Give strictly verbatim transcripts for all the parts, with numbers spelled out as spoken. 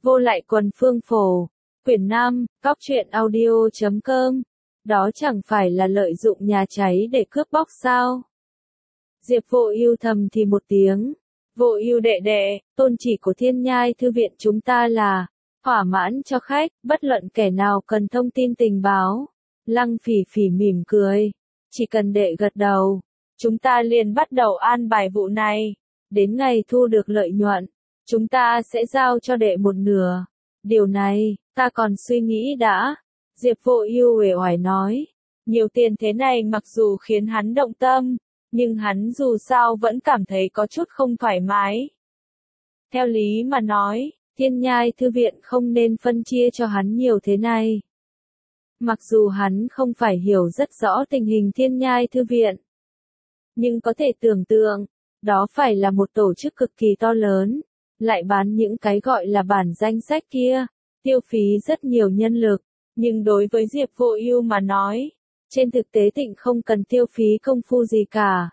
Vô lại quần phương phổ. Quyển năm, cóc truyện audio chấm com. Đó chẳng phải là lợi dụng nhà cháy để cướp bóc sao? Diệp Vô Ưu thầm thì một tiếng. Vô Ưu đệ đệ, tôn chỉ của Thiên Nhai Thư viện chúng ta là thỏa mãn cho khách, bất luận kẻ nào cần thông tin tình báo. Lăng Phỉ Phỉ mỉm cười. Chỉ cần đệ gật đầu, chúng ta liền bắt đầu an bài vụ này. Đến ngày thu được lợi nhuận, chúng ta sẽ giao cho đệ một nửa. Điều này, ta còn suy nghĩ đã. Diệp Vô Ưu uể oải nói. Nhiều tiền thế này mặc dù khiến hắn động tâm, nhưng hắn dù sao vẫn cảm thấy có chút không thoải mái. Theo lý mà nói, Thiên Nhai Thư viện không nên phân chia cho hắn nhiều thế này. Mặc dù hắn không phải hiểu rất rõ tình hình Thiên Nhai Thư viện, nhưng có thể tưởng tượng, đó phải là một tổ chức cực kỳ to lớn, lại bán những cái gọi là bản danh sách kia, tiêu phí rất nhiều nhân lực, nhưng đối với Diệp Vô Ưu mà nói, trên thực tế Tịnh không cần tiêu phí công phu gì cả.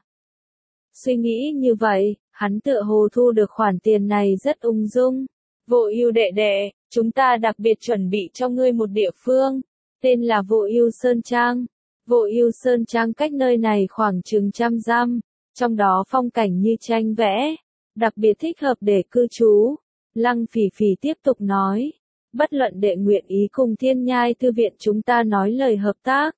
Suy nghĩ như vậy, hắn tựa hồ thu được khoản tiền này rất ung dung. Vô Ưu đệ đệ, chúng ta đặc biệt chuẩn bị cho ngươi một địa phương, tên là Vô Ưu Sơn Trang. Vô Ưu Sơn Trang cách nơi này khoảng chừng trăm dặm, trong đó phong cảnh như tranh vẽ, đặc biệt thích hợp để cư trú. Lăng Phỉ Phỉ tiếp tục nói, bất luận đệ nguyện ý cùng Thiên Nhai Thư viện chúng ta nói lời hợp tác,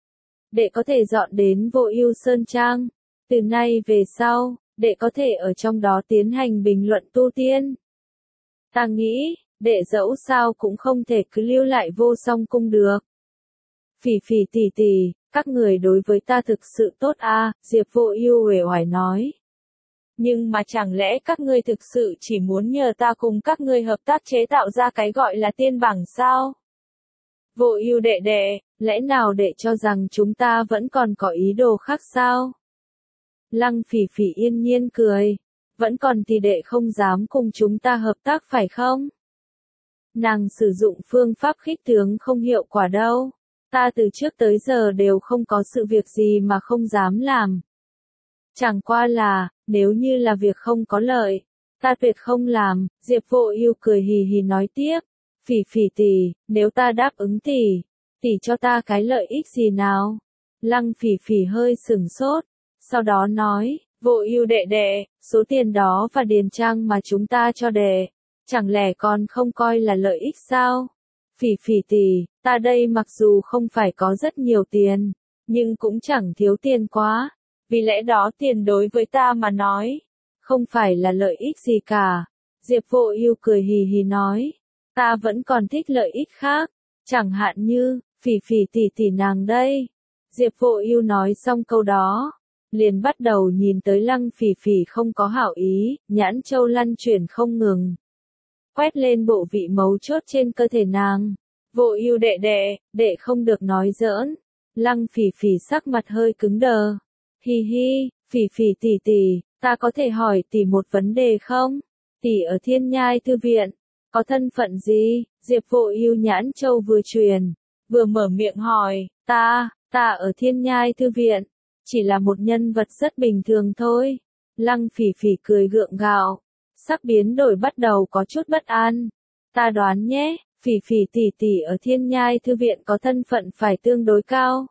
đệ có thể dọn đến Vô Ưu Sơn Trang. Từ nay về sau, đệ có thể ở trong đó tiến hành bình luận tu tiên. Ta nghĩ, đệ dẫu sao cũng không thể cứ lưu lại Vô Song cung được. Phỉ Phỉ tỷ tỷ, các người đối với ta thực sự tốt a, Diệp Vô Ưu uể oải nói. Nhưng mà chẳng lẽ các ngươi thực sự chỉ muốn nhờ ta cùng các ngươi hợp tác chế tạo ra cái gọi là tiên bảng sao? Vô Ưu đệ đệ, lẽ nào đệ cho rằng chúng ta vẫn còn có ý đồ khác sao? Lăng Phỉ Phỉ yên nhiên cười. Vẫn còn thì đệ không dám cùng chúng ta hợp tác phải không? Nàng sử dụng phương pháp khích tướng không hiệu quả đâu. Ta từ trước tới giờ đều không có sự việc gì mà không dám làm. Chẳng qua là, nếu như là việc không có lợi, ta tuyệt không làm. Diệp Vô Ưu cười hì hì nói tiếp. Phỉ Phỉ tỷ, nếu ta đáp ứng tỷ, tỷ cho ta cái lợi ích gì nào? Lăng Phỉ Phỉ hơi sửng sốt, sau đó nói, Vô Ưu đệ đệ, số tiền đó và điền trang mà chúng ta cho đệ, chẳng lẽ còn không coi là lợi ích sao? Phỉ Phỉ tỷ, ta đây mặc dù không phải có rất nhiều tiền, nhưng cũng chẳng thiếu tiền quá, vì lẽ đó tiền đối với ta mà nói, không phải là lợi ích gì cả. Diệp Vô Ưu cười hì hì nói, ta vẫn còn thích lợi ích khác, chẳng hạn như, Phỉ Phỉ tỷ tỷ nàng đây. Diệp Vô Ưu nói xong câu đó, liền bắt đầu nhìn tới Lăng Phỉ Phỉ không có hảo ý, nhãn châu lăn chuyển không ngừng, quét lên bộ vị mấu chốt trên cơ thể nàng. Vô Ưu đệ đệ, đệ không được nói giỡn. Lăng Phỉ Phỉ sắc mặt hơi cứng đờ. Hi hi, Phỉ Phỉ tỷ tỷ, ta có thể hỏi tỷ một vấn đề không? Tỷ ở Thiên Nhai Thư viện, có thân phận gì? Diệp Vô Ưu nhãn châu vừa truyền, vừa mở miệng hỏi, ta, ta ở Thiên Nhai Thư viện, chỉ là một nhân vật rất bình thường thôi. Lăng Phỉ Phỉ cười gượng gạo, sắc biến đổi bắt đầu có chút bất an. Ta đoán nhé, Phỉ Phỉ tỷ tỷ ở Thiên Nhai Thư viện có thân phận phải tương đối cao.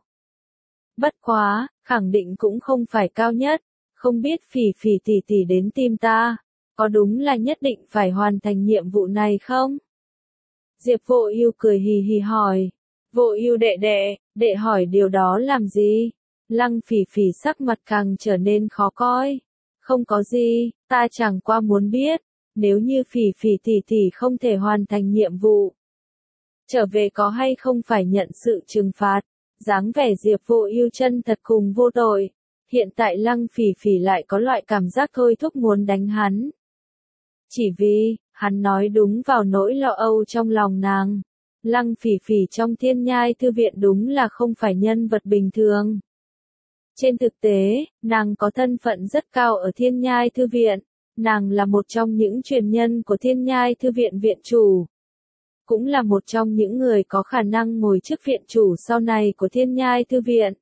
Bất quá, khẳng định cũng không phải cao nhất, không biết Phỉ Phỉ tỷ tỷ đến tìm ta, có đúng là nhất định phải hoàn thành nhiệm vụ này không? Diệp Vô Ưu cười hì hì hỏi. Vô Ưu đệ đệ, đệ hỏi điều đó làm gì? Lăng Phỉ Phỉ sắc mặt càng trở nên khó coi. Không có gì, ta chẳng qua muốn biết, nếu như Phỉ Phỉ tỷ tỷ không thể hoàn thành nhiệm vụ, trở về có hay không phải nhận sự trừng phạt. Dáng vẻ Diệp Vô Ưu chân thật cùng vô tội. Hiện tại Lăng Phỉ Phỉ lại có loại cảm giác thôi thúc muốn đánh hắn. Chỉ vì, hắn nói đúng vào nỗi lo âu trong lòng nàng. Lăng Phỉ Phỉ trong Thiên Nhai Thư viện đúng là không phải nhân vật bình thường. Trên thực tế, nàng có thân phận rất cao ở Thiên Nhai Thư viện. Nàng là một trong những truyền nhân của Thiên Nhai Thư viện viện chủ. Cũng là một trong những người có khả năng ngồi chức viện chủ sau này của Thiên Nhai Thư viện.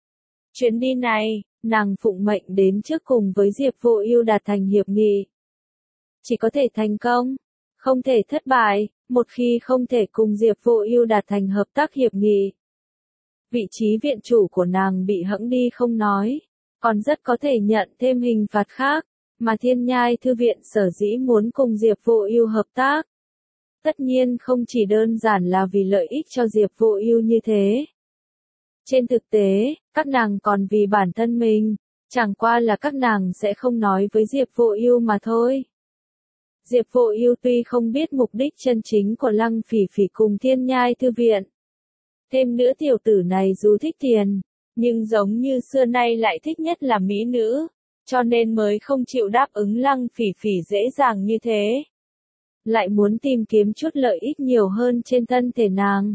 Chuyến đi này, nàng phụng mệnh đến trước cùng với Diệp Vô Ưu đạt thành hiệp nghị. Chỉ có thể thành công, Không thể thất bại, một khi không thể cùng Diệp Vô Ưu đạt thành hợp tác hiệp nghị. Vị trí viện chủ của nàng bị hẫng đi không nói, còn rất có thể nhận thêm hình phạt khác, mà Thiên Nhai Thư viện sở dĩ muốn cùng Diệp Vô Ưu hợp tác. Tất nhiên không chỉ đơn giản là vì lợi ích cho Diệp Vô Ưu như thế. Trên thực tế, các nàng còn vì bản thân mình, chẳng qua là các nàng sẽ không nói với Diệp Vô Ưu mà thôi. Diệp Vô Ưu tuy không biết mục đích chân chính của Lăng Phỉ Phỉ cùng Thiên Nhai Thư viện. Thêm nữa tiểu tử này dù thích tiền, nhưng giống như xưa nay lại thích nhất là mỹ nữ, cho nên mới không chịu đáp ứng Lăng Phỉ Phỉ dễ dàng như thế. Lại muốn tìm kiếm chút lợi ích nhiều hơn trên thân thể nàng.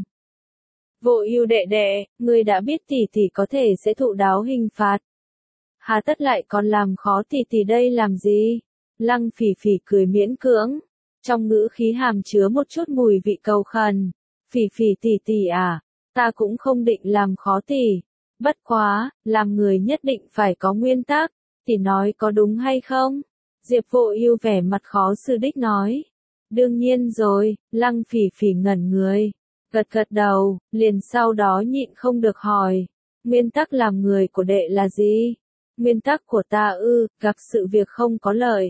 Vô Ưu đệ đệ, ngươi đã biết tỷ tỷ có thể sẽ thụ đáo hình phạt. Hà tất lại còn làm khó tỷ tỷ đây làm gì? Lăng Phỉ Phỉ cười miễn cưỡng, trong ngữ khí hàm chứa một chút mùi vị cầu khẩn. Phỉ Phỉ tỷ tỷ à, ta cũng không định làm khó tỷ. Bất quá, làm người nhất định phải có nguyên tắc, tỷ nói có đúng hay không? Diệp Vô Ưu vẻ mặt khó xử đích nói. Đương nhiên rồi, Lăng Phỉ Phỉ ngẩn người, gật gật đầu, liền sau đó nhịn không được hỏi. Nguyên tắc làm người của đệ là gì? Nguyên tắc của ta ư, gặp sự việc không có lợi.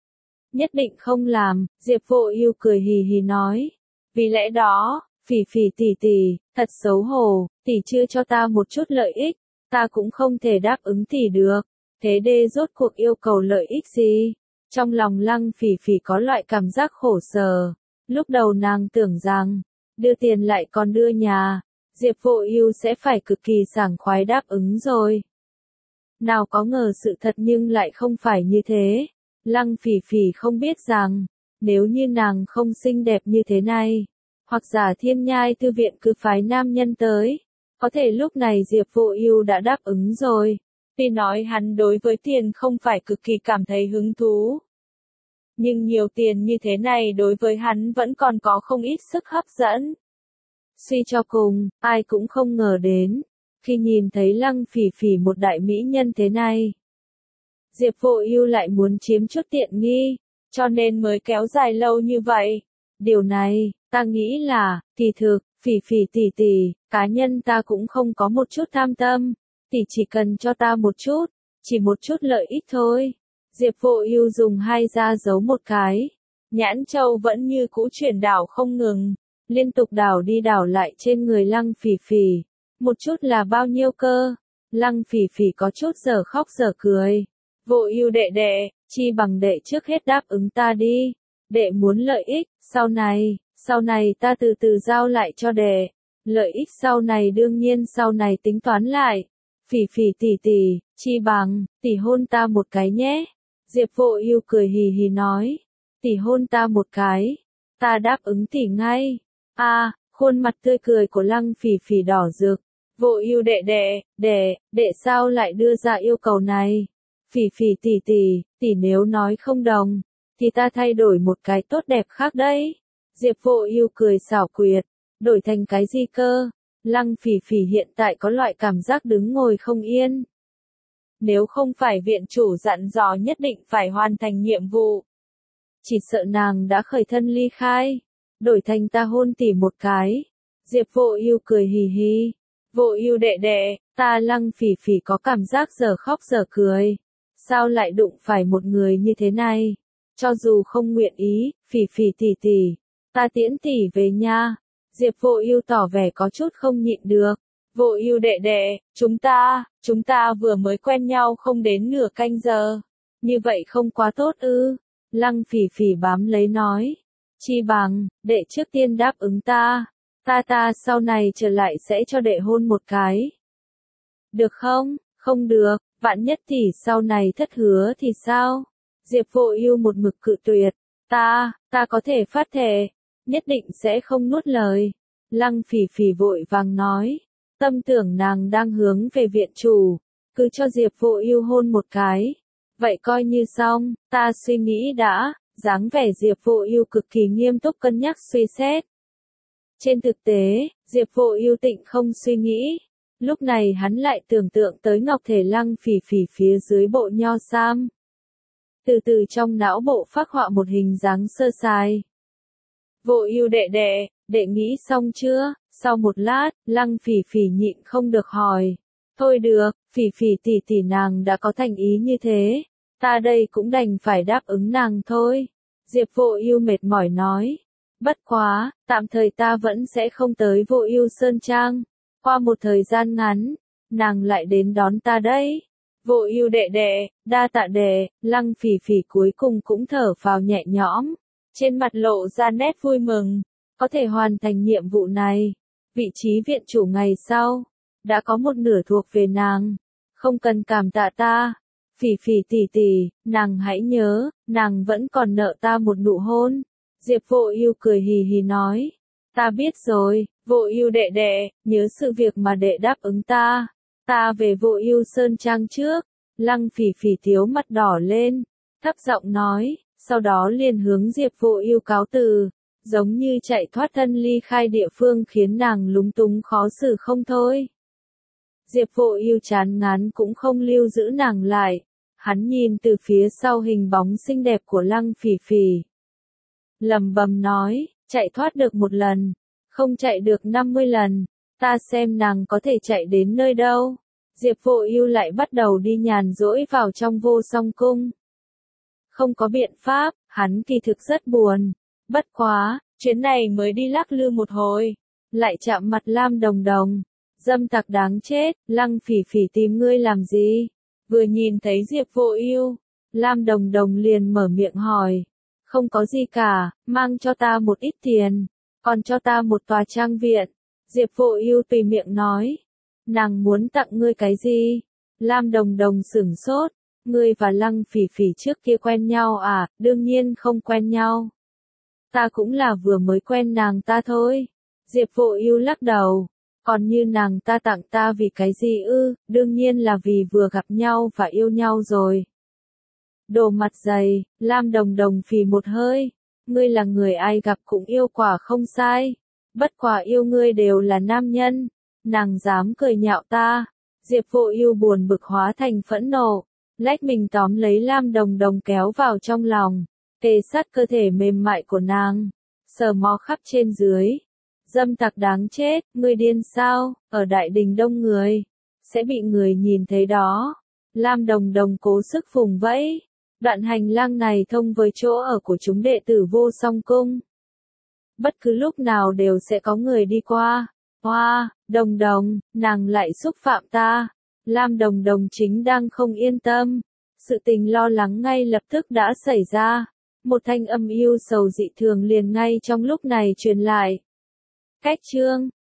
Nhất định không làm, Diệp Vô Ưu cười hì hì nói. Vì lẽ đó, Phỉ Phỉ tỷ tỷ, thật xấu hổ, tỷ chưa cho ta một chút lợi ích, ta cũng không thể đáp ứng tỷ được. Thế đê rốt cuộc yêu cầu lợi ích gì? Trong lòng Lăng Phỉ Phỉ có loại cảm giác khổ sở. Lúc đầu nàng tưởng rằng, đưa tiền lại còn đưa nhà, Diệp Vô Ưu sẽ phải cực kỳ sảng khoái đáp ứng rồi. Nào có ngờ sự thật nhưng lại không phải như thế. Lăng Phỉ Phỉ không biết rằng, nếu như nàng không xinh đẹp như thế này, hoặc giả Thiên Nhai Thư viện cứ phái nam nhân tới, có thể lúc này Diệp Vô Ưu đã đáp ứng rồi. Tuy nói hắn đối với tiền không phải cực kỳ cảm thấy hứng thú, nhưng nhiều tiền như thế này đối với hắn vẫn còn có không ít sức hấp dẫn. Suy cho cùng, ai cũng không ngờ đến, khi nhìn thấy Lăng Phỉ Phỉ một đại mỹ nhân thế này, Diệp Vô Ưu lại muốn chiếm chút tiện nghi, cho nên mới kéo dài lâu như vậy. Điều này, ta nghĩ là, kỳ thực, Phỉ Phỉ tỷ tỷ, cá nhân ta cũng không có một chút tham tâm, tỷ chỉ cần cho ta một chút, chỉ một chút lợi ích thôi. Diệp Vô Ưu dùng hai da giấu một cái, nhãn châu vẫn như cũ chuyển đảo không ngừng, liên tục đảo đi đảo lại trên người Lăng Phỉ Phỉ. Một chút là bao nhiêu cơ? Lăng Phỉ Phỉ có chút dở khóc dở cười. Vô Ưu đệ đệ, chi bằng đệ trước hết đáp ứng ta đi. Đệ muốn lợi ích, sau này, sau này ta từ từ giao lại cho đệ. Lợi ích sau này đương nhiên sau này tính toán lại. Phỉ Phỉ tỷ tỷ, chi bằng, tỷ hôn ta một cái nhé. Diệp Vô Ưu cười hì hì nói. Tỷ hôn ta một cái, ta đáp ứng tỷ ngay. A, à, khuôn mặt tươi cười của Lăng Phỉ Phỉ đỏ rực. Vô Ưu đệ đệ, đệ, đệ sao lại đưa ra yêu cầu này? Phỉ Phỉ tỷ tỷ, tỷ nếu nói không đồng, thì ta thay đổi một cái tốt đẹp khác đấy. Diệp Vô Ưu cười xảo quyệt, đổi thành cái gì cơ? Lăng Phỉ Phỉ hiện tại có loại cảm giác đứng ngồi không yên. Nếu không phải viện chủ dặn dò nhất định phải hoàn thành nhiệm vụ, chỉ sợ nàng đã khởi thân ly khai, đổi thành ta hôn tỷ một cái. Diệp Vô Ưu cười hì hì. Vô Ưu đệ đệ, ta Lăng Phỉ Phỉ có cảm giác dở khóc dở cười. Sao lại đụng phải một người như thế này? Cho dù không nguyện ý, Phỉ Phỉ tỷ tỷ, ta tiễn tỷ về nha. Diệp Vô Ưu tỏ vẻ có chút không nhịn được. Vô Ưu đệ đệ, chúng ta, chúng ta vừa mới quen nhau không đến nửa canh giờ. Như vậy không quá tốt ư? Lăng Phỉ Phỉ bám lấy nói. Chi bằng, đệ trước tiên đáp ứng ta. Ta ta sau này trở lại sẽ cho đệ hôn một cái. Được không? Không được, vạn nhất tỷ sau này thất hứa thì sao? Diệp Vô Ưu một mực cự tuyệt. Ta, ta có thể phát thệ, nhất định sẽ không nuốt lời. Lăng Phỉ Phỉ vội vàng nói. Tâm tưởng nàng đang hướng về viện chủ, cứ cho Diệp Vô Ưu hôn một cái. Vậy coi như xong, ta suy nghĩ đã. Dáng vẻ Diệp Vô Ưu cực kỳ nghiêm túc cân nhắc suy xét. Trên thực tế, Diệp Vô Ưu tịnh không suy nghĩ. Lúc này hắn lại tưởng tượng tới ngọc thể Lăng Phỉ Phỉ phía dưới bộ nho sam. Từ từ trong não bộ phác họa một hình dáng sơ sài. Vô Ưu đệ đệ, đệ nghĩ xong chưa? Sau một lát, Lăng Phỉ Phỉ nhịn không được hỏi. Thôi được, Phỉ Phỉ tỷ tỷ nàng đã có thành ý như thế, ta đây cũng đành phải đáp ứng nàng thôi. Diệp Vô Ưu mệt mỏi nói. Bất quá, tạm thời ta vẫn sẽ không tới Vô Ưu Sơn Trang. Qua một thời gian ngắn, nàng lại đến đón ta đấy. Vô Ưu đệ đệ, đa tạ đệ. Lăng Phỉ Phỉ cuối cùng cũng thở phào nhẹ nhõm, trên mặt lộ ra nét vui mừng, có thể hoàn thành nhiệm vụ này. Vị trí viện chủ ngày sau đã có một nửa thuộc về nàng, không cần cảm tạ ta. Phỉ Phỉ tỷ tỷ, nàng hãy nhớ, nàng vẫn còn nợ ta một nụ hôn. Diệp Vô Ưu cười hì hì nói. Ta biết rồi, Vô Ưu đệ đệ, nhớ sự việc mà đệ đáp ứng ta. Ta về Vô Ưu Sơn Trang trước. Lăng Phỉ Phỉ thiếu mặt đỏ lên, thấp giọng nói, sau đó liền hướng Diệp Vô Ưu cáo từ, giống như chạy thoát thân ly khai địa phương khiến nàng lúng túng khó xử không thôi. Diệp Vô Ưu chán ngán cũng không lưu giữ nàng lại, hắn nhìn từ phía sau hình bóng xinh đẹp của Lăng Phỉ Phỉ, lẩm bẩm nói, chạy thoát được một lần, không chạy được năm mươi lần, ta xem nàng có thể chạy đến nơi đâu. Diệp Vô Ưu lại bắt đầu đi nhàn rỗi vào trong Vô Song cung. Không có biện pháp, hắn kỳ thực rất buồn. Bất quá, chuyến này mới đi lắc lư một hồi, lại chạm mặt Lam Đồng Đồng. Dâm tặc đáng chết, Lăng Phỉ Phỉ tìm ngươi làm gì? Vừa nhìn thấy Diệp Vô Ưu, Lam Đồng Đồng liền mở miệng hỏi. Không có gì cả, mang cho ta một ít tiền, còn cho ta một tòa trang viện. Diệp Vô Ưu tùy miệng nói. Nàng muốn tặng ngươi cái gì? Lam Đồng Đồng sửng sốt. Ngươi và Lăng Phỉ Phỉ trước kia quen nhau à? Đương nhiên không quen nhau. Ta cũng là vừa mới quen nàng ta thôi. Diệp Vô Ưu lắc đầu. Còn như nàng ta tặng ta vì cái gì ư? Đương nhiên là vì vừa gặp nhau và yêu nhau rồi. Đồ mặt dày, Lam Đồng Đồng phì một hơi. Ngươi là người ai gặp cũng yêu quả không sai. Bất quả yêu ngươi đều là nam nhân. Nàng dám cười nhạo ta. Diệp Vô Ưu buồn bực hóa thành phẫn nộ, lách mình tóm lấy Lam Đồng Đồng kéo vào trong lòng, kề sát cơ thể mềm mại của nàng, sờ mó khắp trên dưới. Dâm tặc đáng chết, ngươi điên sao? Ở đại đình đông người, sẽ bị người nhìn thấy đó. Lam Đồng Đồng cố sức vùng vẫy. Đoạn hành lang này thông với chỗ ở của chúng đệ tử Vô Song cung. Bất cứ lúc nào đều sẽ có người đi qua. Hoa, Đồng Đồng, nàng lại xúc phạm ta. Lam Đồng Đồng chính đang không yên tâm. Sự tình lo lắng ngay lập tức đã xảy ra. Một thanh âm yêu sầu dị thường liền ngay trong lúc này truyền lại. Cách chương